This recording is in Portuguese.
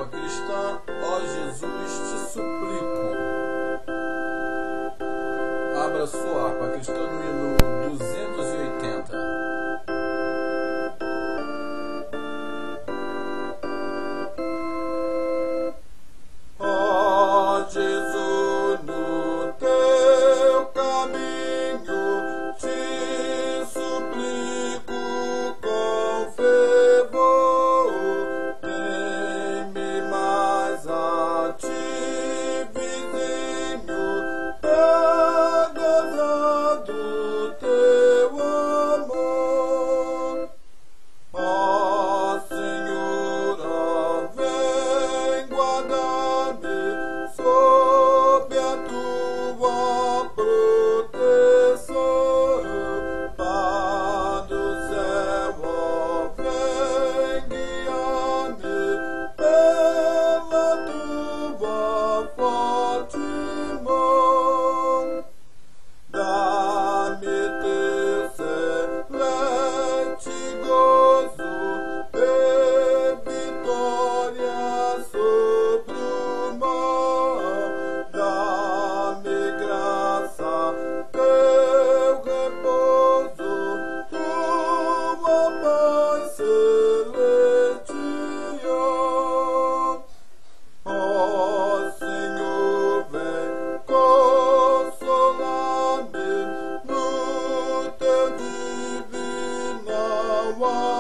cristã, ó Jesus, te suplico. Abra sua harpa cristã no hino 280. Ó Jesus, no teu caminho te suplico com fervor, tem-me mais a ti, vizinho, pra gozar do teu amor. Ó Senhor, ó, vem guardar-me sob a tua proteção. Pai do céu, ó, vem guiar-me pela tua forte mão. Dá-me teu celeste gozo e vitória sobre o mal. Dá-me graça, teu repouso, tua paz celestial. Ó Senhor, vem consolar-me no teu divino amor.